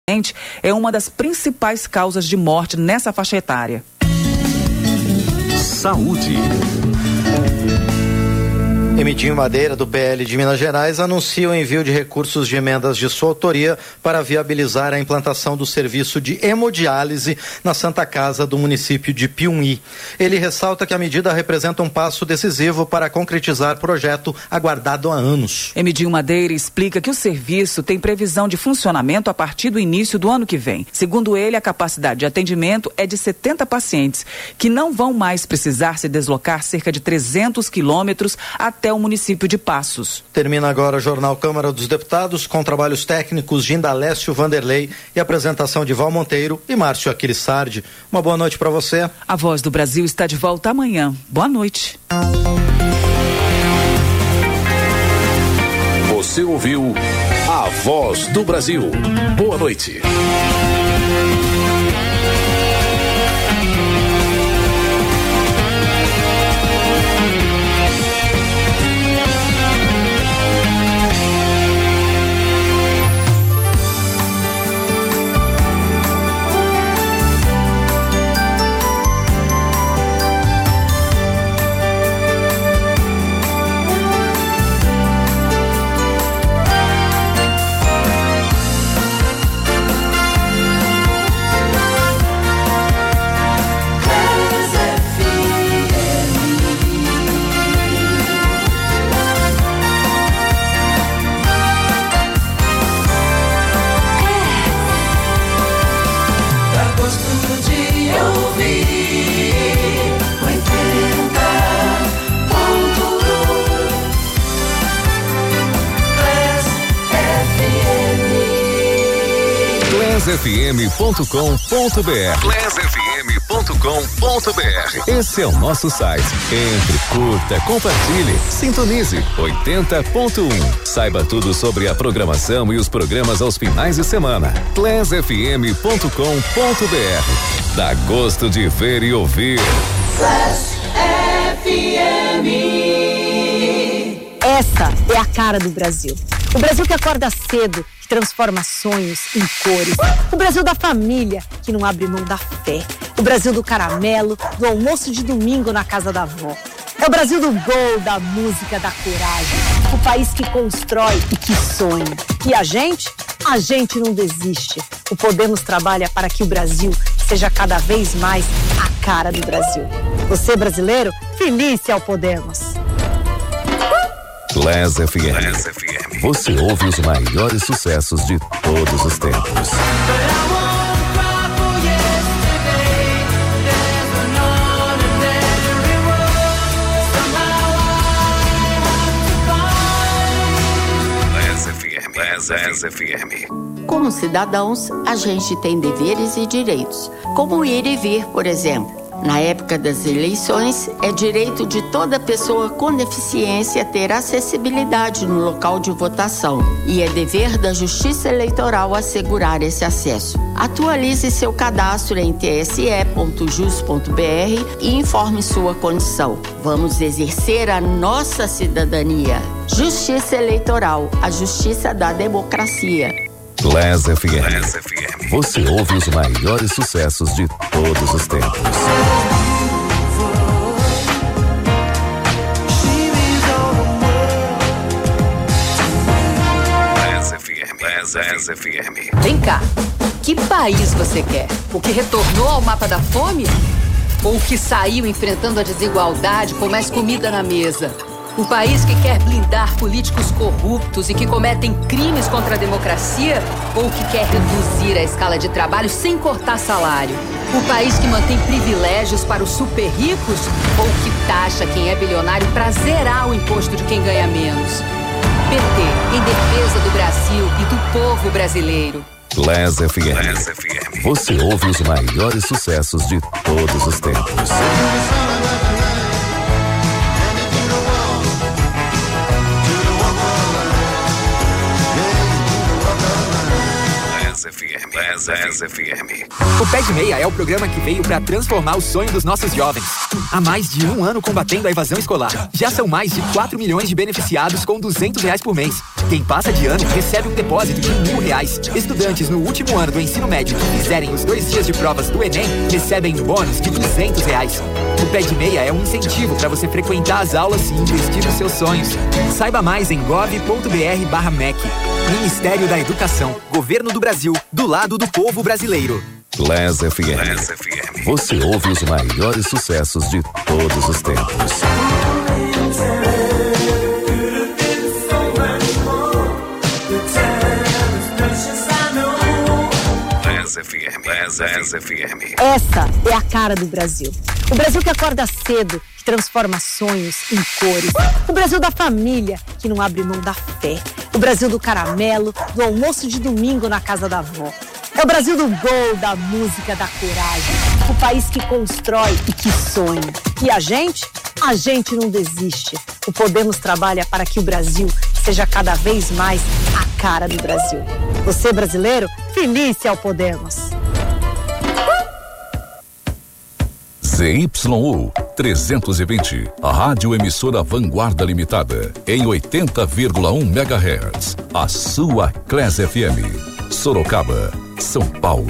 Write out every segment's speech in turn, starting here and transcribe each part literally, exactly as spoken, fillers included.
é uma das principais causas de morte nessa faixa etária. Saúde. Emidinho Madeira, do P L de Minas Gerais, anuncia o envio de recursos de emendas de sua autoria para viabilizar a implantação do serviço de hemodiálise na Santa Casa do município de Piumhi. Ele ressalta que a medida representa um passo decisivo para concretizar projeto aguardado há anos. Emidinho Madeira explica que o serviço tem previsão de funcionamento a partir do início do ano que vem. Segundo ele, a capacidade de atendimento é de setenta pacientes, que não vão mais precisar se deslocar cerca de trezentos quilômetros até o município de Passos. Termina agora o Jornal Câmara dos Deputados, com trabalhos técnicos de Indalécio Vanderlei e apresentação de Val Monteiro e Márcio Aquilissardi. Uma boa noite para você. A Voz do Brasil está de volta amanhã. Boa noite. Você ouviu a Voz do Brasil. Boa noite. F M ponto com ponto b r. class f m ponto com ponto b r. Esse é o nosso site. Entre, curta, compartilhe, sintonize oitenta ponto um. Saiba tudo sobre a programação e os programas aos finais de semana. class f m ponto com ponto b r. Dá gosto de ver e ouvir. Class F M. Essa é a cara do Brasil. O Brasil que acorda cedo, que transforma sonhos em cores. O Brasil da família, que não abre mão da fé. O Brasil do caramelo, do almoço de domingo na casa da avó. É o Brasil do gol, da música, da coragem. O país que constrói e que sonha. E a gente? A gente não desiste. O Podemos trabalha para que o Brasil seja cada vez mais a cara do Brasil. Você, brasileiro, feliz ao Podemos. Class F M. Class F M. Você ouve os maiores sucessos de todos os tempos. Class F M. Class F M. Como cidadãos, a gente tem deveres e direitos, como ir e vir, por exemplo. Na época das eleições, é direito de toda pessoa com deficiência ter acessibilidade no local de votação e é dever da Justiça Eleitoral assegurar esse acesso. Atualize seu cadastro em t s e ponto jus ponto b r e informe sua condição. Vamos exercer a nossa cidadania. Justiça Eleitoral, a justiça da democracia. Class F M. Class F M. Você ouve os maiores sucessos de todos os tempos. Class F M. Class F M. Vem cá, que país você quer? O que retornou ao mapa da fome? Ou o que saiu enfrentando a desigualdade com mais comida na mesa? Um país que quer blindar políticos corruptos e que cometem crimes contra a democracia? Ou que quer reduzir a escala de trabalho sem cortar salário? Um país que mantém privilégios para os super ricos? Ou que taxa quem é bilionário para zerar o imposto de quem ganha menos? P T, em defesa do Brasil e do povo brasileiro. Class F M. Class F M. Você ouve os maiores sucessos de todos os tempos. F M. Class F M. O Pé de Meia é o programa que veio para transformar o sonho dos nossos jovens. Há mais de um ano combatendo a evasão escolar. Já são mais de quatro milhões de beneficiados com duzentos reais por mês. Quem passa de ano recebe um depósito de mil reais. Estudantes no último ano do ensino médio que fizerem os dois dias de provas do Enem recebem um bônus de duzentos reais. O Pé de Meia é um incentivo para você frequentar as aulas e investir nos seus sonhos. Saiba mais em gov ponto br barra M E C. Ministério da Educação, Governo do Brasil, do lado do povo brasileiro. Class F M. Class F M. Você ouve os maiores sucessos de todos os tempos. Class F M. Class F M. Essa é a cara do Brasil. O Brasil que acorda cedo, que transforma sonhos em cores. O Brasil da família, que não abre mão da fé. O Brasil do caramelo, do almoço de domingo na casa da avó. É o Brasil do gol, da música, da coragem. O país que constrói e que sonha. E a gente? A gente não desiste. O Podemos trabalha para que o Brasil seja cada vez mais a cara do Brasil. Você, brasileiro, feliz ao Podemos. Z Y U trezentos e vinte, a Rádio Emissora Vanguarda Limitada, em oitenta vírgula um megahertz. A sua Class F M. Sorocaba, São Paulo.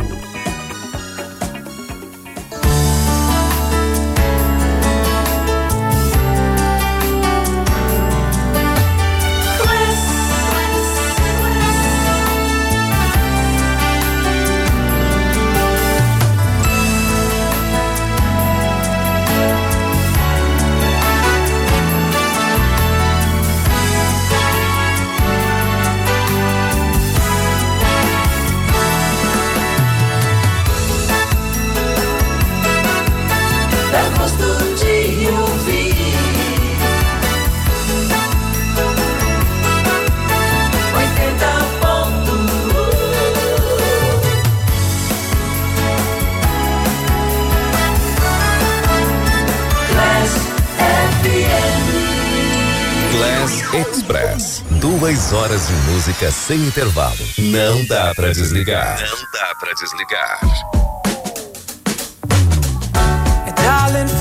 Express. Duas horas de música sem intervalo. Não dá pra desligar. Não dá pra desligar. Darling,